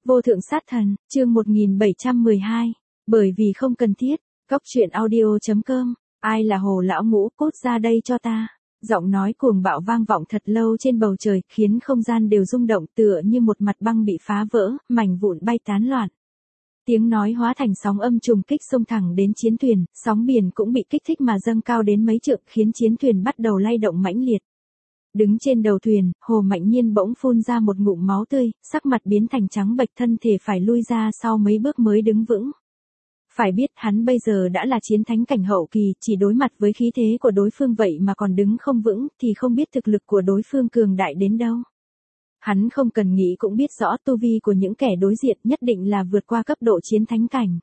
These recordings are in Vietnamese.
Vô thượng sát thần, chương 1712. Bởi vì không cần thiết. Góc truyện audio.com. Ai là Hồ lão ngũ, cút ra đây cho ta. Giọng nói cuồng bạo vang vọng thật lâu trên bầu trời, khiến không gian đều rung động tựa như một mặt băng bị phá vỡ, mảnh vụn bay tán loạn. Tiếng nói hóa thành sóng âm trùng kích xông thẳng đến chiến thuyền, sóng biển cũng bị kích thích mà dâng cao đến mấy trượng, khiến chiến thuyền bắt đầu lay động mãnh liệt. Đứng trên đầu thuyền, Hồ Mạnh Nhiên bỗng phun ra một ngụm máu tươi, sắc mặt biến thành trắng bệch, thân thể phải lui ra sau mấy bước mới đứng vững. Phải biết hắn bây giờ đã là chiến thánh cảnh hậu kỳ, chỉ đối mặt với khí thế của đối phương vậy mà còn đứng không vững, thì không biết thực lực của đối phương cường đại đến đâu. Hắn không cần nghĩ cũng biết rõ tu vi của những kẻ đối diện nhất định là vượt qua cấp độ chiến thánh cảnh.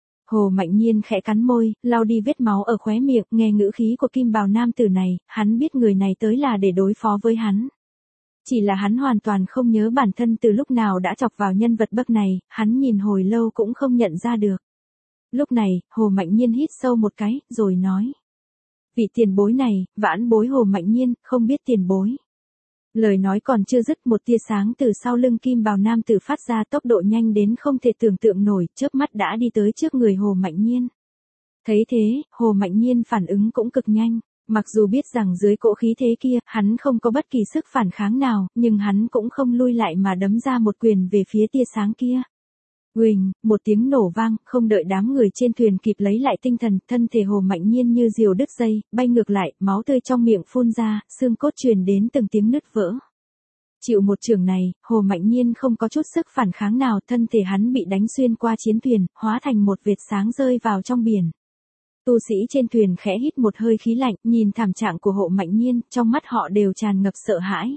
Hồ Mạnh Nhiên khẽ cắn môi, lau đi vết máu ở khóe miệng, nghe ngữ khí của kim bào nam tử này, hắn biết người này tới là để đối phó với hắn. Chỉ là hắn hoàn toàn không nhớ bản thân từ lúc nào đã chọc vào nhân vật bậc này, hắn nhìn hồi lâu cũng không nhận ra được. Lúc này, Hồ Mạnh Nhiên hít sâu một cái, rồi nói. Vị tiền bối này, vãn bối Hồ Mạnh Nhiên, không biết tiền bối. Lời nói còn chưa dứt, một tia sáng từ sau lưng kim bào nam tử phát ra, tốc độ nhanh đến không thể tưởng tượng nổi, chớp mắt đã đi tới trước người Hồ Mạnh Nhiên. Thấy thế, Hồ Mạnh Nhiên phản ứng cũng cực nhanh, mặc dù biết rằng dưới cỗ khí thế kia, hắn không có bất kỳ sức phản kháng nào, nhưng hắn cũng không lui lại mà đấm ra một quyền về phía tia sáng kia. Uỳnh, một tiếng nổ vang, không đợi đám người trên thuyền kịp lấy lại tinh thần, thân thể Hồ Mạnh Nhiên như diều đứt dây, bay ngược lại, máu tươi trong miệng phun ra, xương cốt truyền đến từng tiếng nứt vỡ. Chịu một chưởng này, Hồ Mạnh Nhiên không có chút sức phản kháng nào, thân thể hắn bị đánh xuyên qua chiến thuyền, hóa thành một vệt sáng rơi vào trong biển. Tu sĩ trên thuyền khẽ hít một hơi khí lạnh, nhìn thảm trạng của Hồ Mạnh Nhiên, trong mắt họ đều tràn ngập sợ hãi.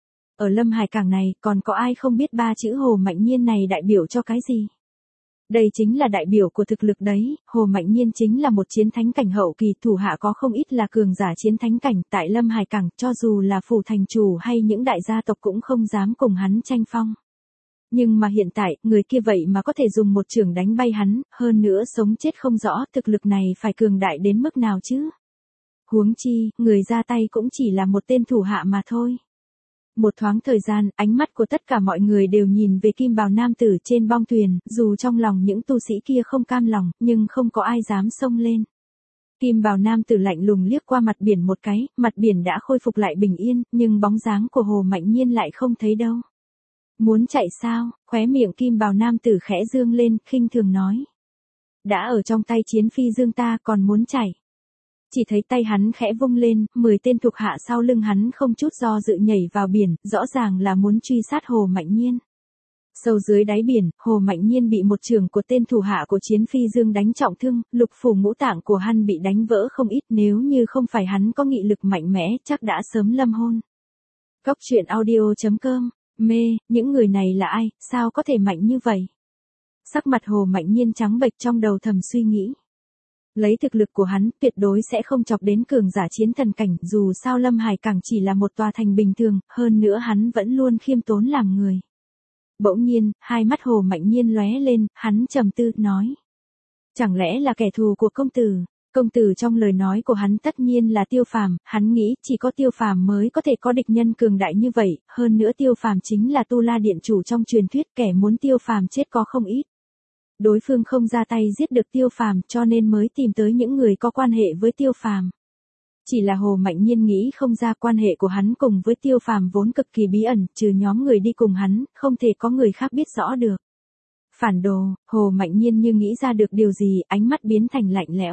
Ở Lâm Hải Cảng này, còn có ai không biết ba chữ Hồ Mạnh Nhiên này đại biểu cho cái gì? Đây chính là đại biểu của thực lực đấy, Hồ Mạnh Nhiên chính là một chiến thánh cảnh hậu kỳ, thủ hạ có không ít là cường giả chiến thánh cảnh, tại Lâm Hải Cảng, cho dù là phủ thành chủ hay những đại gia tộc cũng không dám cùng hắn tranh phong. Nhưng mà hiện tại, người kia vậy mà có thể dùng một chưởng đánh bay hắn, hơn nữa sống chết không rõ, thực lực này phải cường đại đến mức nào chứ? Huống chi, người ra tay cũng chỉ là một tên thủ hạ mà thôi. Một thoáng thời gian, ánh mắt của tất cả mọi người đều nhìn về kim bào nam tử trên bong thuyền, dù trong lòng những tu sĩ kia không cam lòng, nhưng không có ai dám xông lên. Kim bào nam tử lạnh lùng liếc qua mặt biển một cái, mặt biển đã khôi phục lại bình yên, nhưng bóng dáng của Hồ Mạnh Nhiên lại không thấy đâu. Muốn chạy sao? Khóe miệng kim bào nam tử khẽ dương lên, khinh thường nói. Đã ở trong tay chiến phi dương ta còn muốn chạy. Chỉ thấy tay hắn khẽ vung lên, 10 tên thuộc hạ sau lưng hắn không chút do dự nhảy vào biển, rõ ràng là muốn truy sát Hồ Mạnh Nhiên. Sâu dưới đáy biển, Hồ Mạnh Nhiên bị một chưởng của tên thủ hạ của chiến phi dương đánh trọng thương, lục phủ ngũ tạng của hắn bị đánh vỡ không ít, nếu như không phải hắn có nghị lực mạnh mẽ chắc đã sớm lâm hôn. Góc truyện audio.com. Mê, những người này là ai, sao có thể mạnh như vậy? Sắc mặt Hồ Mạnh Nhiên trắng bệch, trong đầu thầm suy nghĩ. Lấy thực lực của hắn, tuyệt đối sẽ không chọc đến cường giả chiến thần cảnh, dù sao Lâm Hải Cảng chỉ là một tòa thành bình thường, hơn nữa hắn vẫn luôn khiêm tốn làm người. Bỗng nhiên, hai mắt Hồ Mạnh Nhiên lóe lên, hắn trầm tư, nói. Chẳng lẽ là kẻ thù của công tử? Công tử trong lời nói của hắn tất nhiên là Tiêu Phàm, hắn nghĩ chỉ có Tiêu Phàm mới có thể có địch nhân cường đại như vậy, hơn nữa Tiêu Phàm chính là Tu La Điện chủ trong truyền thuyết, kẻ muốn Tiêu Phàm chết có không ít. Đối phương không ra tay giết được Tiêu Phàm, cho nên mới tìm tới những người có quan hệ với Tiêu Phàm. Chỉ là Hồ Mạnh Nhiên nghĩ không ra quan hệ của hắn cùng với Tiêu Phàm vốn cực kỳ bí ẩn, trừ nhóm người đi cùng hắn, không thể có người khác biết rõ được. Phản đồ, Hồ Mạnh Nhiên như nghĩ ra được điều gì, ánh mắt biến thành lạnh lẽo.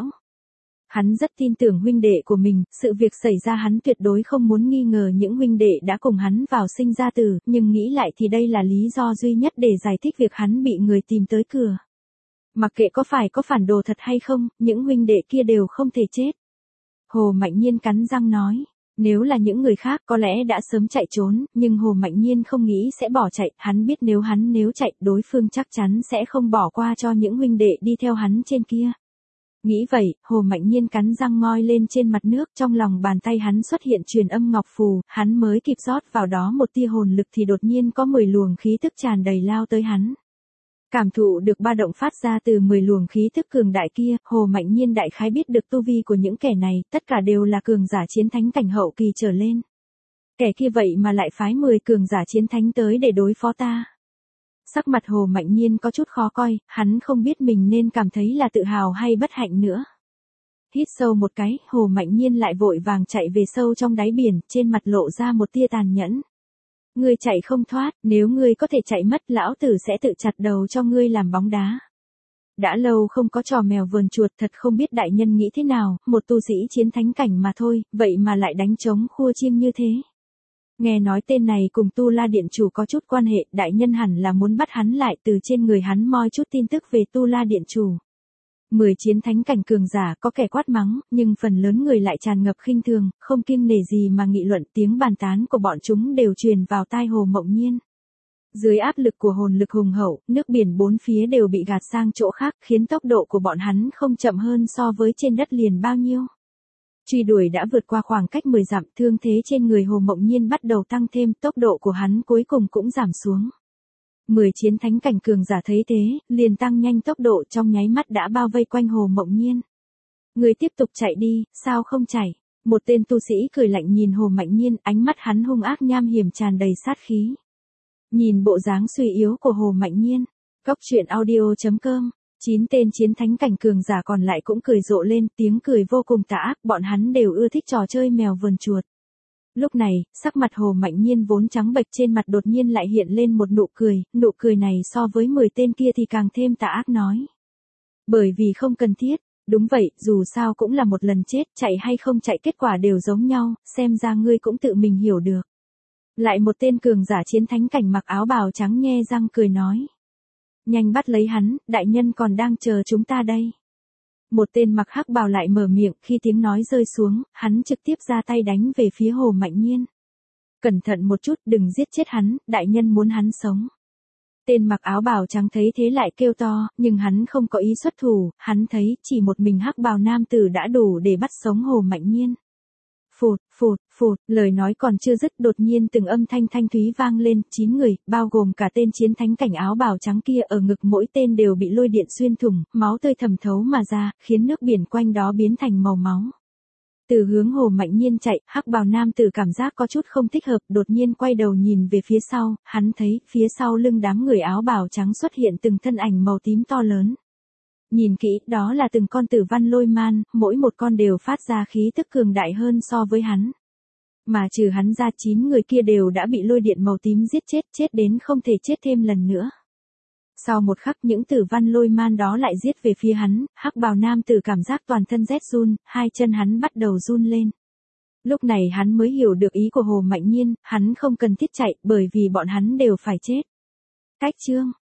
Hắn rất tin tưởng huynh đệ của mình, sự việc xảy ra hắn tuyệt đối không muốn nghi ngờ những huynh đệ đã cùng hắn vào sinh ra tử, nhưng nghĩ lại thì đây là lý do duy nhất để giải thích việc hắn bị người tìm tới cửa. Mặc kệ có phải có phản đồ thật hay không, những huynh đệ kia đều không thể chết. Hồ Mạnh Nhiên cắn răng nói, nếu là những người khác có lẽ đã sớm chạy trốn, nhưng Hồ Mạnh Nhiên không nghĩ sẽ bỏ chạy, hắn biết nếu chạy, đối phương chắc chắn sẽ không bỏ qua cho những huynh đệ đi theo hắn trên kia. Nghĩ vậy, Hồ Mạnh Nhiên cắn răng ngoi lên trên mặt nước, trong lòng bàn tay hắn xuất hiện truyền âm ngọc phù, hắn mới kịp rót vào đó một tia hồn lực thì đột nhiên có 10 luồng khí tức tràn đầy lao tới hắn. Cảm thụ được ba động phát ra từ 10 luồng khí tức cường đại kia, Hồ Mạnh Nhiên đại khái biết được tu vi của những kẻ này, tất cả đều là cường giả chiến thánh cảnh hậu kỳ trở lên. Kẻ kia vậy mà lại phái 10 cường giả chiến thánh tới để đối phó ta. Sắc mặt Hồ Mạnh Nhiên có chút khó coi, hắn không biết mình nên cảm thấy là tự hào hay bất hạnh nữa. Hít sâu một cái, Hồ Mạnh Nhiên lại vội vàng chạy về sâu trong đáy biển, trên mặt lộ ra một tia tàn nhẫn. Ngươi chạy không thoát, nếu ngươi có thể chạy mất, lão tử sẽ tự chặt đầu cho ngươi làm bóng đá. Đã lâu không có trò mèo vờn chuột, thật không biết đại nhân nghĩ thế nào, một tu sĩ chiến thánh cảnh mà thôi, vậy mà lại đánh trống khua chiêng như thế. Nghe nói tên này cùng Tu La Điện Chủ có chút quan hệ, đại nhân hẳn là muốn bắt hắn lại, từ trên người hắn moi chút tin tức về Tu La Điện Chủ. 10 chiến thánh cảnh cường giả có kẻ quát mắng, nhưng phần lớn người lại tràn ngập khinh thường, không kiêng nể gì mà nghị luận, tiếng bàn tán của bọn chúng đều truyền vào tai Hồ Mộng Nhiên. Dưới áp lực của hồn lực hùng hậu, nước biển bốn phía đều bị gạt sang chỗ khác, khiến tốc độ của bọn hắn không chậm hơn so với trên đất liền bao nhiêu. Truy đuổi đã vượt qua khoảng cách 10 dặm, thương thế trên người Hồ Mộng Nhiên bắt đầu tăng thêm, tốc độ của hắn cuối cùng cũng giảm xuống. 10 chiến thánh cảnh cường giả thấy thế, liền tăng nhanh tốc độ, trong nháy mắt đã bao vây quanh Hồ Mộng Nhiên. Người tiếp tục chạy đi, sao không chạy? Một tên tu sĩ cười lạnh nhìn Hồ Mạnh Nhiên, ánh mắt hắn hung ác nham hiểm tràn đầy sát khí. Nhìn bộ dáng suy yếu của Hồ Mạnh Nhiên, Cóc Truyện Audio.com, 9 tên chiến thánh cảnh cường giả còn lại cũng cười rộ lên, tiếng cười vô cùng tà ác, bọn hắn đều ưa thích trò chơi mèo vờn chuột. Lúc này, sắc mặt Hồ Mạnh Nhiên vốn trắng bệch, trên mặt đột nhiên lại hiện lên một nụ cười này so với 10 tên kia thì càng thêm tà ác nói. Bởi vì không cần thiết, đúng vậy, dù sao cũng là một lần chết, chạy hay không chạy kết quả đều giống nhau, xem ra ngươi cũng tự mình hiểu được. Lại một tên cường giả chiến thánh cảnh mặc áo bào trắng nhe răng cười nói. Nhanh bắt lấy hắn, đại nhân còn đang chờ chúng ta đây. Một tên mặc hắc bào lại mở miệng, khi tiếng nói rơi xuống, hắn trực tiếp ra tay đánh về phía Hồ Mạnh Nhiên. Cẩn thận một chút, đừng giết chết hắn, đại nhân muốn hắn sống. Tên mặc áo bào trắng thấy thế lại kêu to, nhưng hắn không có ý xuất thủ, hắn thấy chỉ một mình hắc bào nam tử đã đủ để bắt sống Hồ Mạnh Nhiên. Phụt, phụt, phụt, lời nói còn chưa dứt, đột nhiên từng âm thanh thanh thúy vang lên, 9 người, bao gồm cả tên chiến thánh cảnh áo bào trắng kia, ở ngực mỗi tên đều bị lôi điện xuyên thủng, máu tươi thẩm thấu mà ra, khiến nước biển quanh đó biến thành màu máu. Từ hướng Hồ Mạnh Nhiên chạy, hắc bào nam tử cảm giác có chút không thích hợp, đột nhiên quay đầu nhìn về phía sau, hắn thấy, phía sau lưng đám người áo bào trắng xuất hiện từng thân ảnh màu tím to lớn. Nhìn kỹ, đó là từng con tử văn lôi man, mỗi một con đều phát ra khí tức cường đại hơn so với hắn. Mà trừ hắn ra, 9 người kia đều đã bị lôi điện màu tím giết chết, chết đến không thể chết thêm lần nữa. Sau một khắc, những tử văn lôi man đó lại giết về phía hắn, hắc bào nam tử cảm giác toàn thân rét run, hai chân hắn bắt đầu run lên. Lúc này hắn mới hiểu được ý của Hồ Mạnh Nhiên, hắn không cần thiết chạy, bởi vì bọn hắn đều phải chết. Cách chương